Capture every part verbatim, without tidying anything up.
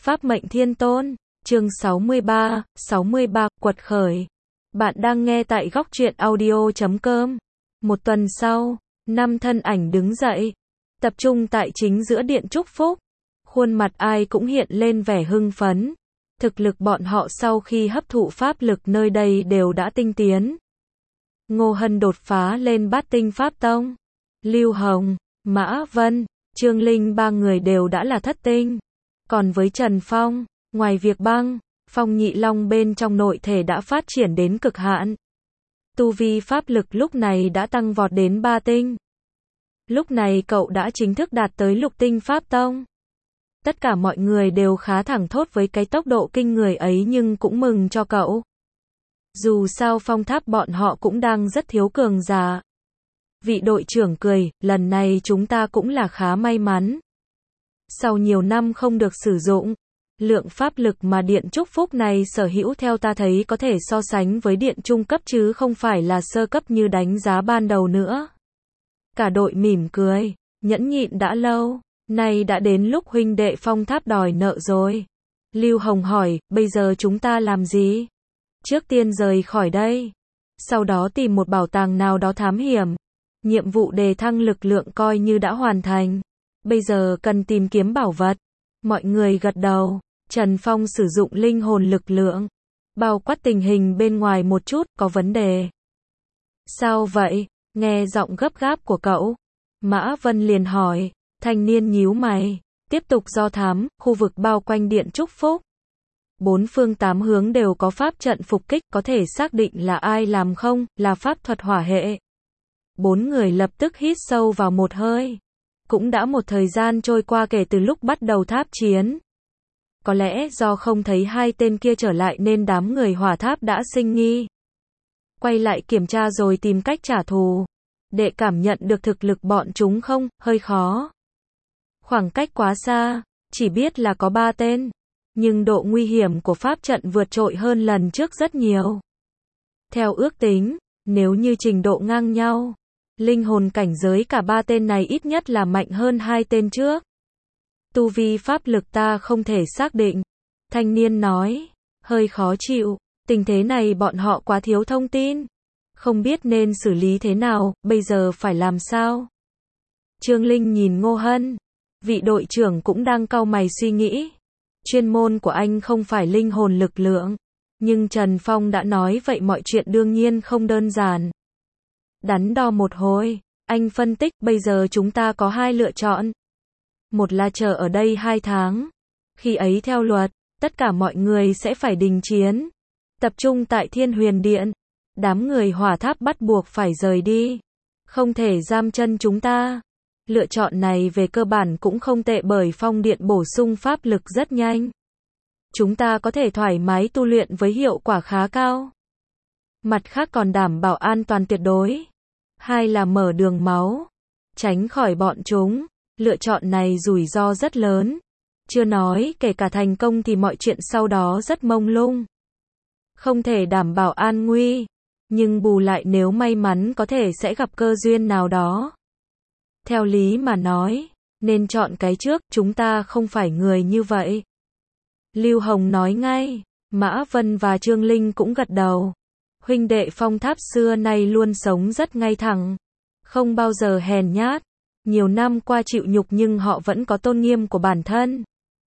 Pháp mệnh thiên tôn, chương sáu mươi ba, sáu mươi ba, quật khởi. Bạn đang nghe tại góc truyện audio chấm com. Một tuần sau, năm thân ảnh đứng dậy, tập trung tại chính giữa điện chúc phúc. Khuôn mặt ai cũng hiện lên vẻ hưng phấn. Thực lực bọn họ sau khi hấp thụ pháp lực nơi đây đều đã tinh tiến. Ngô Hân đột phá lên bát tinh pháp tông. Lưu Hồng, Mã Vân, Trương Linh ba người đều đã là thất tinh. Còn với Trần Phong, ngoài việc băng, phong nhị long bên trong nội thể đã phát triển đến cực hạn. Tu vi pháp lực lúc này đã tăng vọt đến ba tinh. Lúc này cậu đã chính thức đạt tới lục tinh pháp tông. Tất cả mọi người đều khá thẳng thốt với cái tốc độ kinh người ấy nhưng cũng mừng cho cậu. Dù sao phong tháp bọn họ cũng đang rất thiếu cường giả. Vị đội trưởng cười, lần này chúng ta cũng là khá may mắn. Sau nhiều năm không được sử dụng, lượng pháp lực mà điện chúc phúc này sở hữu theo ta thấy có thể so sánh với điện trung cấp chứ không phải là sơ cấp như đánh giá ban đầu nữa. Cả đội mỉm cười, nhẫn nhịn đã lâu, nay đã đến lúc huynh đệ phong tháp đòi nợ rồi. Lưu Hồng hỏi, bây giờ chúng ta làm gì? Trước tiên rời khỏi đây, sau đó tìm một bảo tàng nào đó thám hiểm. Nhiệm vụ đề thăng lực lượng coi như đã hoàn thành. Bây giờ cần tìm kiếm bảo vật. Mọi người gật đầu. Trần Phong sử dụng linh hồn lực lượng, bao quát tình hình bên ngoài một chút, có vấn đề. Sao vậy? Nghe giọng gấp gáp của cậu, Mã Vân liền hỏi. Thanh niên nhíu mày, tiếp tục do thám, khu vực bao quanh điện chúc phúc. Bốn phương tám hướng đều có pháp trận phục kích, có thể xác định là ai làm không, là pháp thuật hỏa hệ. Bốn người lập tức hít sâu vào một hơi. Cũng đã một thời gian trôi qua kể từ lúc bắt đầu tháp chiến. Có lẽ do không thấy hai tên kia trở lại nên đám người hỏa tháp đã sinh nghi. Quay lại kiểm tra rồi tìm cách trả thù. Để cảm nhận được thực lực bọn chúng không, hơi khó. Khoảng cách quá xa, chỉ biết là có ba tên. Nhưng độ nguy hiểm của pháp trận vượt trội hơn lần trước rất nhiều. Theo ước tính, nếu như trình độ ngang nhau, linh hồn cảnh giới cả ba tên này ít nhất là mạnh hơn hai tên trước. Tu vi pháp lực ta không thể xác định. Thanh niên nói, hơi khó chịu, tình thế này bọn họ quá thiếu thông tin. Không biết nên xử lý thế nào, bây giờ phải làm sao? Trương Linh nhìn Ngô Hân, vị đội trưởng cũng đang cau mày suy nghĩ. Chuyên môn của anh không phải linh hồn lực lượng, nhưng Trần Phong đã nói vậy mọi chuyện đương nhiên không đơn giản. Đắn đo một hồi, anh phân tích bây giờ chúng ta có hai lựa chọn. Một là chờ ở đây hai tháng. Khi ấy theo luật, tất cả mọi người sẽ phải đình chiến. Tập trung tại Thiên Huyền Điện. Đám người hỏa tháp bắt buộc phải rời đi. Không thể giam chân chúng ta. Lựa chọn này về cơ bản cũng không tệ bởi phong điện bổ sung pháp lực rất nhanh. Chúng ta có thể thoải mái tu luyện với hiệu quả khá cao. Mặt khác còn đảm bảo an toàn tuyệt đối. Hai là mở đường máu, tránh khỏi bọn chúng. Lựa chọn này rủi ro rất lớn. Chưa nói kể cả thành công thì mọi chuyện sau đó rất mông lung. Không thể đảm bảo an nguy. Nhưng bù lại nếu may mắn có thể sẽ gặp cơ duyên nào đó. Theo lý mà nói, nên chọn cái trước, chúng ta không phải người như vậy. Lưu Hồng nói ngay, Mã Vân và Trương Linh cũng gật đầu. Huynh đệ phong tháp xưa nay luôn sống rất ngay thẳng, không bao giờ hèn nhát. Nhiều năm qua chịu nhục nhưng họ vẫn có tôn nghiêm của bản thân.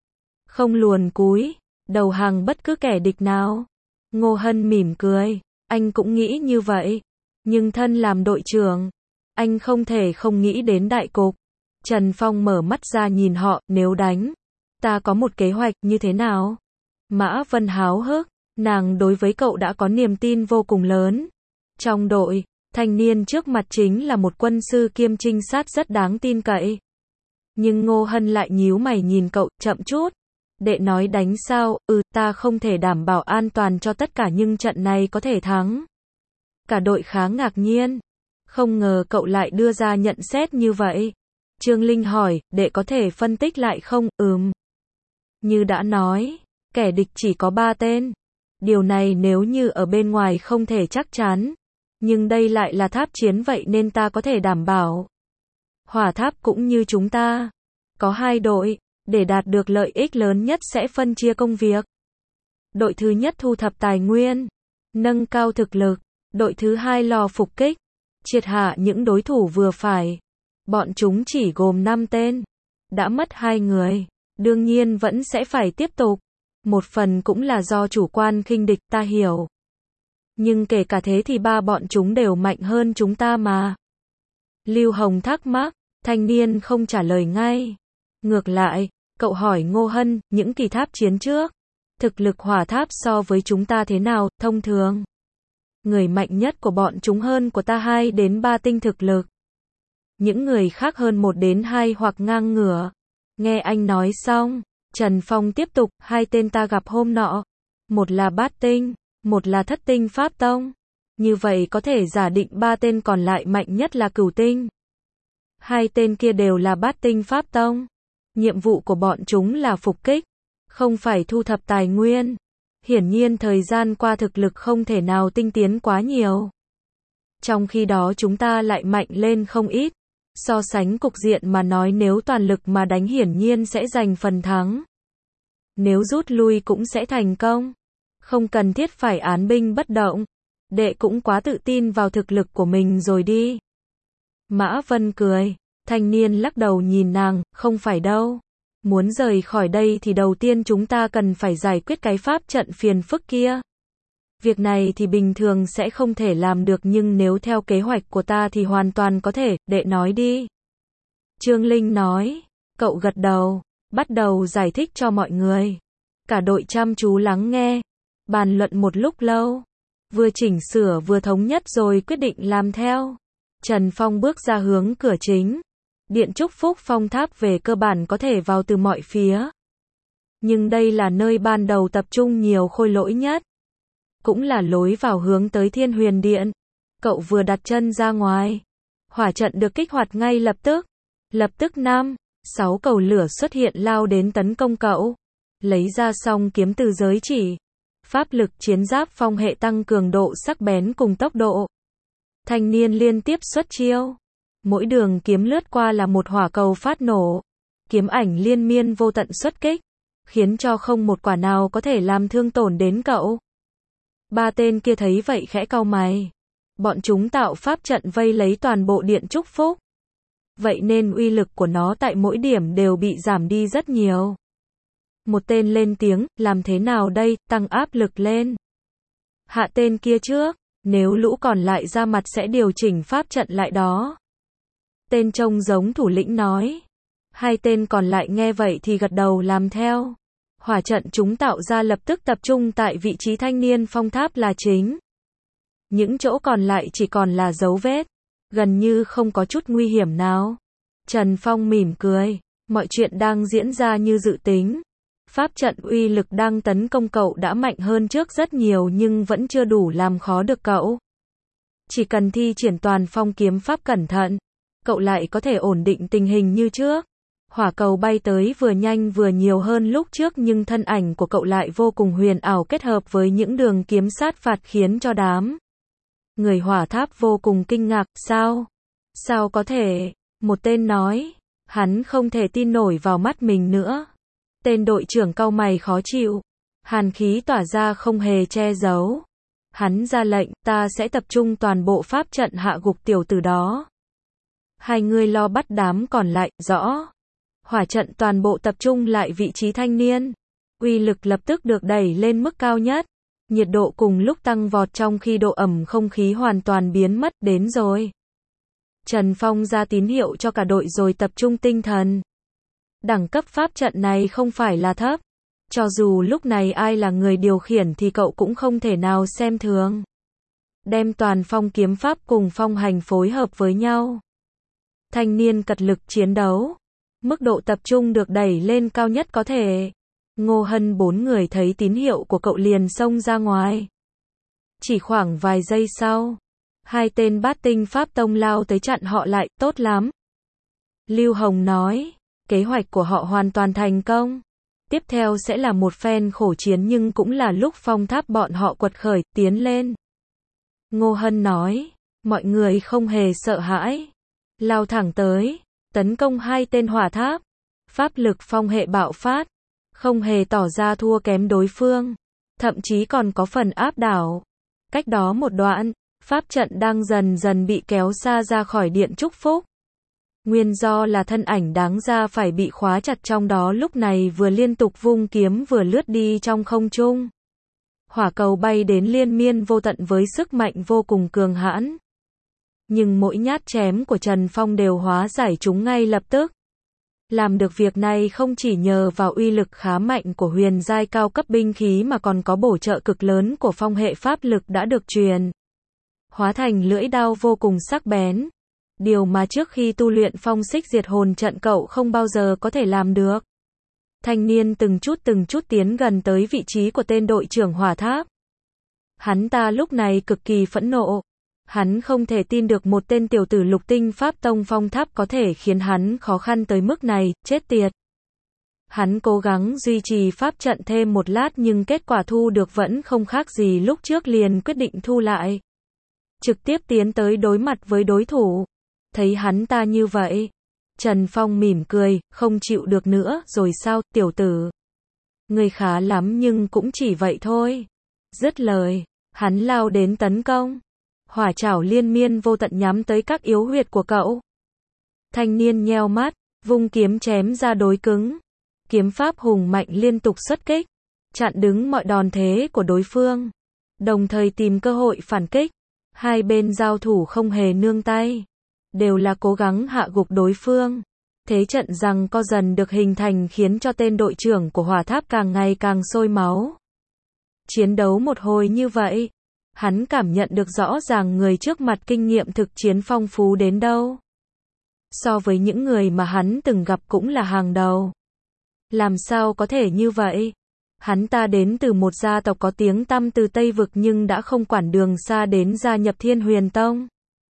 Không luồn cúi, đầu hàng bất cứ kẻ địch nào. Ngô Hân mỉm cười, anh cũng nghĩ như vậy. Nhưng thân làm đội trưởng, anh không thể không nghĩ đến đại cục. Trần Phong mở mắt ra nhìn họ, nếu đánh, ta có một kế hoạch như thế nào? Mã Vân háo hức, nàng đối với cậu đã có niềm tin vô cùng lớn. Trong đội, thanh niên trước mặt chính là một quân sư kiêm trinh sát rất đáng tin cậy. Nhưng Ngô Hân lại nhíu mày nhìn cậu, chậm chút. Đệ nói đánh sao, ừ, ta không thể đảm bảo an toàn cho tất cả nhưng trận này có thể thắng. Cả đội khá ngạc nhiên. Không ngờ cậu lại đưa ra nhận xét như vậy. Trương Linh hỏi, đệ có thể phân tích lại không? Ừm. Như đã nói, kẻ địch chỉ có ba tên. Điều này nếu như ở bên ngoài không thể chắc chắn. Nhưng đây lại là tháp chiến vậy nên ta có thể đảm bảo. Hỏa tháp cũng như chúng ta. Có hai đội, Để đạt được lợi ích lớn nhất sẽ phân chia công việc. Đội thứ nhất thu thập tài nguyên, nâng cao thực lực. Đội thứ hai lo phục kích, triệt hạ những đối thủ vừa phải. Bọn chúng chỉ gồm năm tên. Đã mất hai người, đương nhiên vẫn sẽ phải tiếp tục. Một phần cũng là do chủ quan khinh địch, ta hiểu. Nhưng kể cả thế thì ba bọn chúng đều mạnh hơn chúng ta mà. Lưu Hồng thắc mắc, thanh niên không trả lời ngay. Ngược lại, cậu hỏi Ngô Hân, những kỳ tháp chiến trước, thực lực hỏa tháp so với chúng ta thế nào? Thông thường, người mạnh nhất của bọn chúng hơn của ta hai đến ba tinh thực lực. Những người khác hơn một đến hai hoặc ngang ngửa. Nghe anh nói xong, Trần Phong tiếp tục, hai tên ta gặp hôm nọ. Một là bát tinh, một là thất tinh pháp tông. Như vậy có thể giả định ba tên còn lại mạnh nhất là cửu tinh. Hai tên kia đều là bát tinh pháp tông. Nhiệm vụ của bọn chúng là phục kích, không phải thu thập tài nguyên. Hiển nhiên thời gian qua thực lực không thể nào tinh tiến quá nhiều. Trong khi đó chúng ta lại mạnh lên không ít. So sánh cục diện mà nói, nếu toàn lực mà đánh hiển nhiên sẽ giành phần thắng. Nếu rút lui cũng sẽ thành công. Không cần thiết phải án binh bất động. Đệ cũng quá tự tin vào thực lực của mình rồi đi. Mã Vân cười. Thanh niên lắc đầu nhìn nàng, không phải đâu. Muốn rời khỏi đây thì đầu tiên chúng ta cần phải giải quyết cái pháp trận phiền phức kia. Việc này thì bình thường sẽ không thể làm được, nhưng nếu theo kế hoạch của ta thì hoàn toàn có thể, đệ nói đi. Trương Linh nói, cậu gật đầu, bắt đầu giải thích cho mọi người. Cả đội chăm chú lắng nghe, bàn luận một lúc lâu, vừa chỉnh sửa vừa thống nhất rồi quyết định làm theo. Trần Phong bước ra hướng cửa chính. Điện Chúc Phúc Phong Tháp về cơ bản có thể vào từ mọi phía. Nhưng đây là nơi ban đầu tập trung nhiều khôi lỗi nhất. Cũng là lối vào hướng tới Thiên Huyền Điện. Cậu vừa đặt chân ra ngoài, hỏa trận được kích hoạt ngay lập tức. Lập tức năm, sáu cầu lửa xuất hiện lao đến tấn công cậu. Lấy ra song kiếm từ giới chỉ. Pháp lực chiến giáp phong hệ tăng cường độ sắc bén cùng tốc độ. Thanh niên liên tiếp xuất chiêu. Mỗi đường kiếm lướt qua là một hỏa cầu phát nổ. Kiếm ảnh liên miên vô tận xuất kích, khiến cho không một quả nào có thể làm thương tổn đến cậu. Ba tên kia thấy vậy khẽ cau mày. Bọn chúng tạo pháp trận vây lấy toàn bộ Điện Chúc Phúc. Vậy nên uy lực của nó tại mỗi điểm đều bị giảm đi rất nhiều. Một tên lên tiếng, làm thế nào đây, tăng áp lực lên. Hạ tên kia trước, nếu lũ còn lại ra mặt sẽ điều chỉnh pháp trận lại đó. Tên trông giống thủ lĩnh nói. Hai tên còn lại nghe vậy thì gật đầu làm theo. Hỏa trận chúng tạo ra lập tức tập trung tại vị trí Thanh niên Phong Tháp là chính. Những chỗ còn lại chỉ còn là dấu vết, gần như không có chút nguy hiểm nào. Trần Phong mỉm cười, mọi chuyện đang diễn ra như dự tính. Pháp trận uy lực đang tấn công cậu đã mạnh hơn trước rất nhiều nhưng vẫn chưa đủ làm khó được cậu. Chỉ cần thi triển toàn phong kiếm pháp cẩn thận, cậu lại có thể ổn định tình hình như trước. Hỏa cầu bay tới vừa nhanh vừa nhiều hơn lúc trước, nhưng thân ảnh của cậu lại vô cùng huyền ảo kết hợp với những đường kiếm sát phạt khiến cho đám người hỏa tháp vô cùng kinh ngạc. Sao? Sao có thể? Một tên nói. Hắn không thể tin nổi vào mắt mình nữa. Tên đội trưởng cau mày khó chịu. Hàn khí tỏa ra không hề che giấu. Hắn ra lệnh, ta sẽ tập trung toàn bộ pháp trận hạ gục tiểu tử đó. Hai người lo bắt đám còn lại, rõ. Hỏa trận toàn bộ tập trung lại vị trí thanh niên. Uy lực lập tức được đẩy lên mức cao nhất. Nhiệt độ cùng lúc tăng vọt trong khi độ ẩm không khí hoàn toàn biến mất. Đến rồi. Trần Phong ra tín hiệu cho cả đội rồi tập trung tinh thần. Đẳng cấp pháp trận này không phải là thấp. Cho dù lúc này ai là người điều khiển thì cậu cũng không thể nào xem thường. Đem toàn phong kiếm pháp cùng phong hành phối hợp với nhau. Thanh niên cật lực chiến đấu. Mức độ tập trung được đẩy lên cao nhất có thể. Ngô Hân bốn người thấy tín hiệu của cậu liền xông ra ngoài. Chỉ khoảng vài giây sau, hai tên bát tinh pháp tông lao tới chặn họ lại, tốt lắm. Lưu Hồng nói, kế hoạch của họ hoàn toàn thành công. Tiếp theo sẽ là một phen khổ chiến nhưng cũng là lúc phong tháp bọn họ quật khởi, tiến lên. Ngô Hân nói, mọi người không hề sợ hãi. Lao thẳng tới, tấn công hai tên hỏa tháp. Pháp lực phong hệ bạo phát, không hề tỏ ra thua kém đối phương, thậm chí còn có phần áp đảo. Cách đó một đoạn, pháp trận đang dần dần bị kéo xa ra khỏi điện chúc phúc. Nguyên do là thân ảnh đáng ra phải bị khóa chặt trong đó lúc này vừa liên tục vung kiếm vừa lướt đi trong không trung. Hỏa cầu bay đến liên miên vô tận với sức mạnh vô cùng cường hãn. Nhưng mỗi nhát chém của Trần Phong đều hóa giải chúng ngay lập tức. Làm được việc này không chỉ nhờ vào uy lực khá mạnh của huyền giai cao cấp binh khí mà còn có bổ trợ cực lớn của phong hệ pháp lực đã được truyền. Hóa thành lưỡi đao vô cùng sắc bén. Điều mà trước khi tu luyện phong xích diệt hồn trận cậu không bao giờ có thể làm được. Thanh niên từng chút từng chút tiến gần tới vị trí của tên đội trưởng hỏa tháp. Hắn ta lúc này cực kỳ phẫn nộ. Hắn không thể tin được một tên tiểu tử lục tinh pháp tông phong tháp có thể khiến hắn khó khăn tới mức này, chết tiệt. Hắn cố gắng duy trì pháp trận thêm một lát nhưng kết quả thu được vẫn không khác gì lúc trước, liền quyết định thu lại. Trực tiếp tiến tới đối mặt với đối thủ. Thấy hắn ta như vậy, Trần Phong mỉm cười, không chịu được nữa, rồi sao, tiểu tử? Ngươi khá lắm nhưng cũng chỉ vậy thôi. Dứt lời, hắn lao đến tấn công. Hỏa trảo liên miên vô tận nhắm tới các yếu huyệt của cậu. Thanh niên nheo mắt, vung kiếm chém ra đối cứng. Kiếm pháp hùng mạnh liên tục xuất kích, chặn đứng mọi đòn thế của đối phương, đồng thời tìm cơ hội phản kích. Hai bên giao thủ không hề nương tay, đều là cố gắng hạ gục đối phương. Thế trận giằng co dần được hình thành khiến cho tên đội trưởng của hỏa tháp càng ngày càng sôi máu. Chiến đấu một hồi như vậy, hắn cảm nhận được rõ ràng người trước mặt kinh nghiệm thực chiến phong phú đến đâu. So với những người mà hắn từng gặp cũng là hàng đầu. Làm sao có thể như vậy? Hắn ta đến từ một gia tộc có tiếng tăm từ Tây Vực nhưng đã không quản đường xa đến gia nhập Thiên Huyền Tông.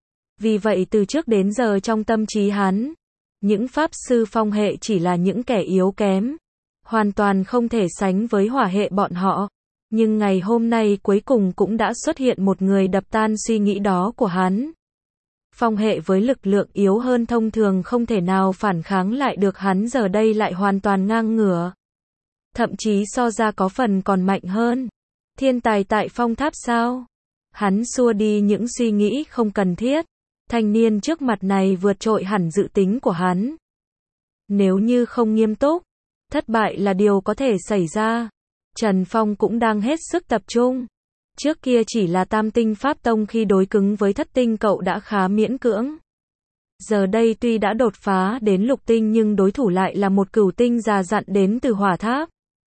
Vì vậy từ trước đến giờ trong tâm trí hắn, những pháp sư phong hệ chỉ là những kẻ yếu kém, hoàn toàn không thể sánh với hỏa hệ bọn họ. Nhưng ngày hôm nay cuối cùng cũng đã xuất hiện một người đập tan suy nghĩ đó của hắn. Phong hệ với lực lượng yếu hơn thông thường không thể nào phản kháng lại được, hắn giờ đây lại hoàn toàn ngang ngửa. Thậm chí so ra có phần còn mạnh hơn. Thiên tài tại phong tháp sao? Hắn xua đi những suy nghĩ không cần thiết. Thanh niên trước mặt này vượt trội hẳn dự tính của hắn. Nếu như không nghiêm túc, thất bại là điều có thể xảy ra. Trần Phong cũng đang hết sức tập trung. Trước kia chỉ là tam tinh pháp tông, khi đối cứng với thất tinh cậu đã khá miễn cưỡng. Giờ đây tuy đã đột phá đến lục tinh nhưng đối thủ lại là một cửu tinh già dặn đến từ hỏa tháp.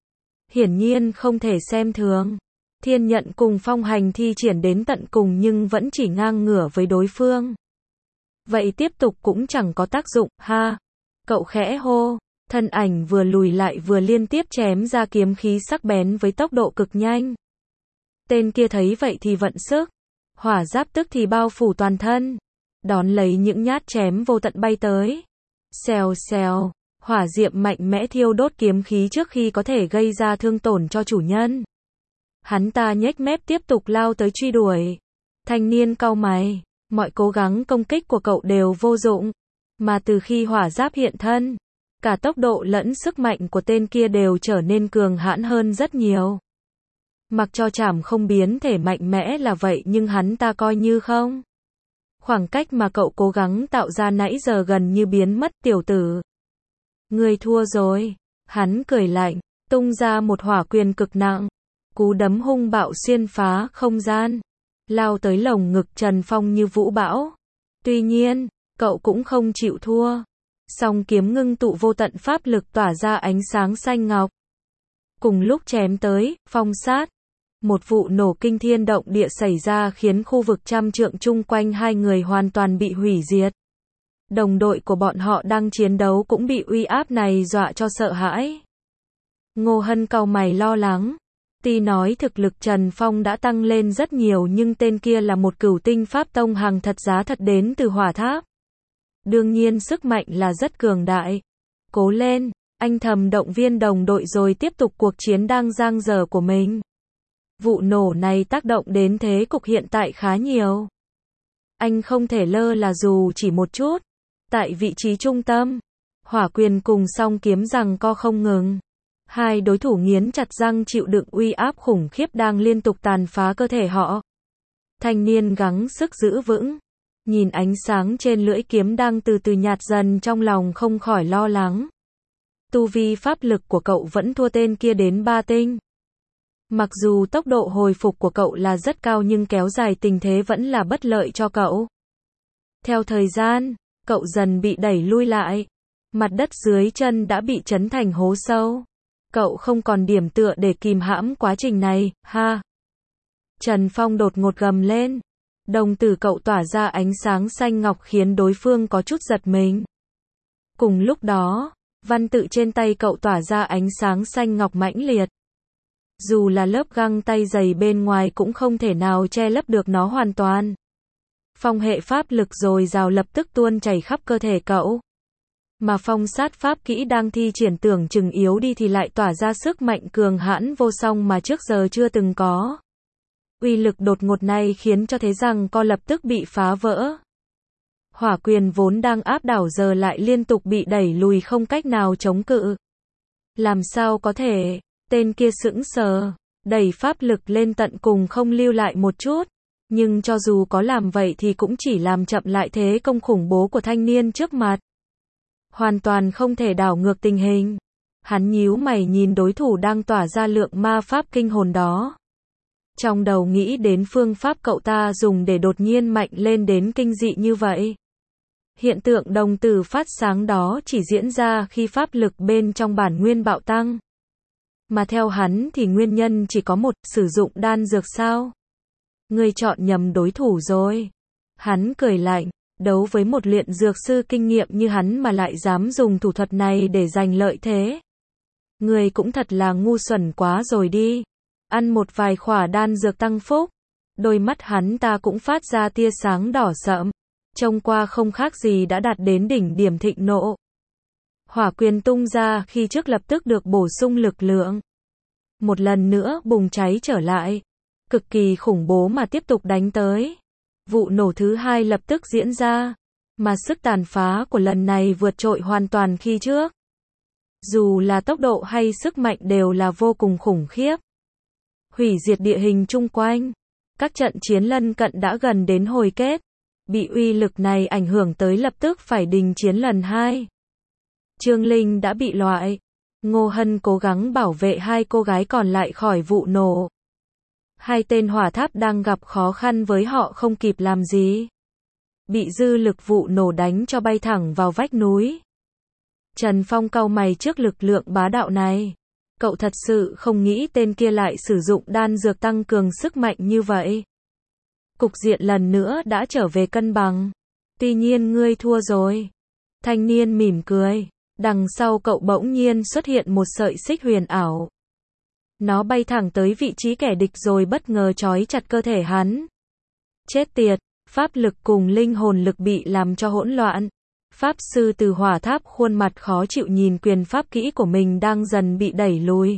Hiển nhiên không thể xem thường. Thiên nhận cùng phong hành thi triển đến tận cùng nhưng vẫn chỉ ngang ngửa với đối phương. Vậy tiếp tục cũng chẳng có tác dụng, ha. Cậu khẽ hô, thân ảnh vừa lùi lại vừa liên tiếp chém ra kiếm khí sắc bén với tốc độ cực nhanh. Tên kia thấy vậy thì vận sức, hỏa giáp tức thì bao phủ toàn thân, đón lấy những nhát chém vô tận bay tới. Xèo xèo, hỏa diệm mạnh mẽ thiêu đốt kiếm khí trước khi có thể gây ra thương tổn cho chủ nhân. Hắn ta nhếch mép tiếp tục lao tới truy đuổi. Thanh niên cau mày, mọi cố gắng công kích của cậu đều vô dụng, mà từ khi hỏa giáp hiện thân, cả tốc độ lẫn sức mạnh của tên kia đều trở nên cường hãn hơn rất nhiều. Mặc cho trảm không biến thể mạnh mẽ là vậy nhưng hắn ta coi như không. Khoảng cách mà cậu cố gắng tạo ra nãy giờ gần như biến mất, tiểu tử. Ngươi thua rồi. Hắn cười lạnh, tung ra một hỏa quyền cực nặng. Cú đấm hung bạo xuyên phá không gian, lao tới lồng ngực Trần Phong như vũ bão. Tuy nhiên, cậu cũng không chịu thua. Song kiếm ngưng tụ vô tận pháp lực tỏa ra ánh sáng xanh ngọc. Cùng lúc chém tới, phong sát. Một vụ nổ kinh thiên động địa xảy ra khiến khu vực trăm trượng chung quanh hai người hoàn toàn bị hủy diệt. Đồng đội của bọn họ đang chiến đấu cũng bị uy áp này dọa cho sợ hãi. Ngô Hân cau mày lo lắng. Tuy nói thực lực Trần Phong đã tăng lên rất nhiều nhưng tên kia là một cửu tinh pháp tông hàng thật giá thật đến từ hỏa tháp. Đương nhiên sức mạnh là rất cường đại. Cố lên, anh thầm động viên đồng đội rồi tiếp tục cuộc chiến đang dang dở của mình. Vụ nổ này tác động đến thế cục hiện tại khá nhiều. Anh không thể lơ là dù chỉ một chút. Tại vị trí trung tâm, Hỏa quyền cùng song kiếm giằng co không ngừng. Hai đối thủ nghiến chặt răng chịu đựng uy áp khủng khiếp đang liên tục tàn phá cơ thể họ. Thanh niên gắng sức giữ vững. Nhìn ánh sáng trên lưỡi kiếm đang từ từ nhạt dần trong lòng không khỏi lo lắng. Tu vi pháp lực của cậu vẫn thua tên kia đến ba tinh. Mặc dù tốc độ hồi phục của cậu là rất cao nhưng kéo dài tình thế vẫn là bất lợi cho cậu. Theo thời gian, cậu dần bị đẩy lui lại. Mặt đất dưới chân đã bị chấn thành hố sâu. Cậu không còn điểm tựa để kìm hãm quá trình này, ha. Trần Phong đột ngột gầm lên. Đồng tử cậu tỏa ra ánh sáng xanh ngọc khiến đối phương có chút giật mình. Cùng lúc đó, văn tự trên tay cậu tỏa ra ánh sáng xanh ngọc mãnh liệt. Dù là lớp găng tay dày bên ngoài cũng không thể nào che lấp được nó hoàn toàn. Phong hệ pháp lực dồi dào lập tức tuôn chảy khắp cơ thể cậu. Mà phong sát pháp kỹ đang thi triển tưởng chừng yếu đi thì lại tỏa ra sức mạnh cường hãn vô song mà trước giờ chưa từng có. Uy lực đột ngột này khiến cho thế rằng co lập tức bị phá vỡ. Hỏa quyền vốn đang áp đảo giờ lại liên tục bị đẩy lùi không cách nào chống cự. Làm sao có thể, tên kia sững sờ, đẩy pháp lực lên tận cùng không lưu lại một chút. Nhưng cho dù có làm vậy thì cũng chỉ làm chậm lại thế công khủng bố của thanh niên trước mặt. Hoàn toàn không thể đảo ngược tình hình. Hắn nhíu mày nhìn đối thủ đang tỏa ra lượng ma pháp kinh hồn đó. Trong đầu nghĩ đến phương pháp cậu ta dùng để đột nhiên mạnh lên đến kinh dị như vậy. Hiện tượng đồng tử phát sáng đó chỉ diễn ra khi pháp lực bên trong bản nguyên bạo tăng. Mà theo hắn thì nguyên nhân chỉ có một, sử dụng đan dược sao? Ngươi chọn nhầm đối thủ rồi. Hắn cười lạnh, đấu với một luyện dược sư kinh nghiệm như hắn mà lại dám dùng thủ thuật này để giành lợi thế. Ngươi cũng thật là ngu xuẩn quá rồi đi. Ăn một vài khỏa đan dược tăng phúc. Đôi mắt hắn ta cũng phát ra tia sáng đỏ sậm. Trông qua không khác gì đã đạt đến đỉnh điểm thịnh nộ. Hỏa quyền tung ra khi trước lập tức được bổ sung lực lượng. Một lần nữa bùng cháy trở lại. Cực kỳ khủng bố mà tiếp tục đánh tới. Vụ nổ thứ hai lập tức diễn ra. Mà sức tàn phá của lần này vượt trội hoàn toàn khi trước. Dù là tốc độ hay sức mạnh đều là vô cùng khủng khiếp. Hủy diệt địa hình chung quanh. Các trận chiến lân cận đã gần đến hồi kết. Bị uy lực này ảnh hưởng tới lập tức phải đình chiến lần hai. Trương Linh đã bị loại. Ngô Hân cố gắng bảo vệ hai cô gái còn lại khỏi vụ nổ. Hai tên hỏa tháp đang gặp khó khăn với họ không kịp làm gì. Bị dư lực vụ nổ đánh cho bay thẳng vào vách núi. Trần Phong cau mày trước lực lượng bá đạo này. Cậu thật sự không nghĩ tên kia lại sử dụng đan dược tăng cường sức mạnh như vậy. Cục diện lần nữa đã trở về cân bằng. Tuy nhiên ngươi thua rồi. Thanh niên mỉm cười. Đằng sau cậu bỗng nhiên xuất hiện một sợi xích huyền ảo. Nó bay thẳng tới vị trí kẻ địch rồi bất ngờ trói chặt cơ thể hắn. Chết tiệt, pháp lực cùng linh hồn lực bị làm cho hỗn loạn. Pháp sư từ hỏa tháp khuôn mặt khó chịu nhìn quyền pháp kỹ của mình đang dần bị đẩy lùi.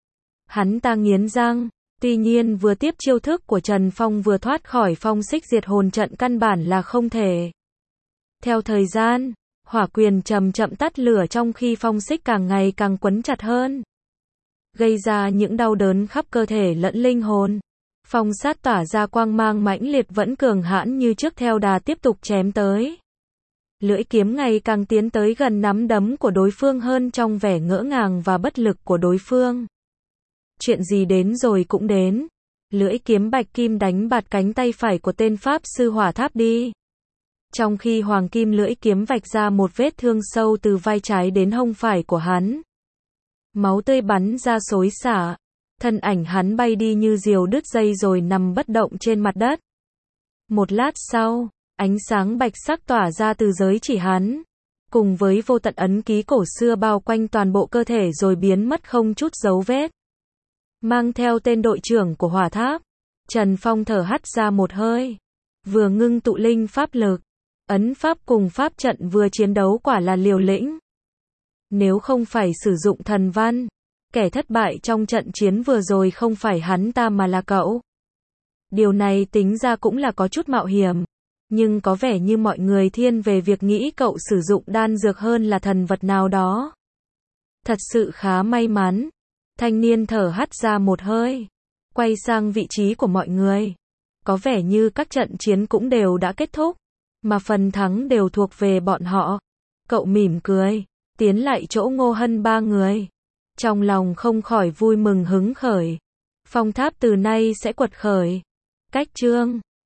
Hắn ta nghiến răng, tuy nhiên vừa tiếp chiêu thức của Trần Phong vừa thoát khỏi phong xích diệt hồn trận căn bản là không thể. Theo thời gian, hỏa quyền chậm chậm tắt lửa trong khi phong xích càng ngày càng quấn chặt hơn. Gây ra những đau đớn khắp cơ thể lẫn linh hồn. Phong sát tỏa ra quang mang mãnh liệt vẫn cường hãn như trước theo đà tiếp tục chém tới. Lưỡi kiếm ngày càng tiến tới gần nắm đấm của đối phương hơn trong vẻ ngỡ ngàng và bất lực của đối phương. Chuyện gì đến rồi cũng đến. Lưỡi kiếm bạch kim đánh bạt cánh tay phải của tên pháp sư hỏa tháp đi. Trong khi hoàng kim lưỡi kiếm vạch ra một vết thương sâu từ vai trái đến hông phải của hắn. Máu tươi bắn ra xối xả. Thân ảnh hắn bay đi như diều đứt dây rồi nằm bất động trên mặt đất. Một lát sau, ánh sáng bạch sắc tỏa ra từ giới chỉ hắn. Cùng với vô tận ấn ký cổ xưa bao quanh toàn bộ cơ thể rồi biến mất không chút dấu vết. Mang theo tên đội trưởng của hỏa tháp. Trần Phong thở hắt ra một hơi. Vừa ngưng tụ linh pháp lực. Ấn pháp cùng pháp trận vừa chiến đấu quả là liều lĩnh. Nếu không phải sử dụng thần văn, kẻ thất bại trong trận chiến vừa rồi không phải hắn ta mà là cậu. Điều này tính ra cũng là có chút mạo hiểm. Nhưng có vẻ như mọi người thiên về việc nghĩ cậu sử dụng đan dược hơn là thần vật nào đó. Thật sự khá may mắn. Thanh niên thở hắt ra một hơi. Quay sang vị trí của mọi người. Có vẻ như các trận chiến cũng đều đã kết thúc. Mà phần thắng đều thuộc về bọn họ. Cậu mỉm cười. Tiến lại chỗ Ngô Hân ba người. Trong lòng không khỏi vui mừng hứng khởi. Phong tháp từ nay sẽ quật khởi. Cách chương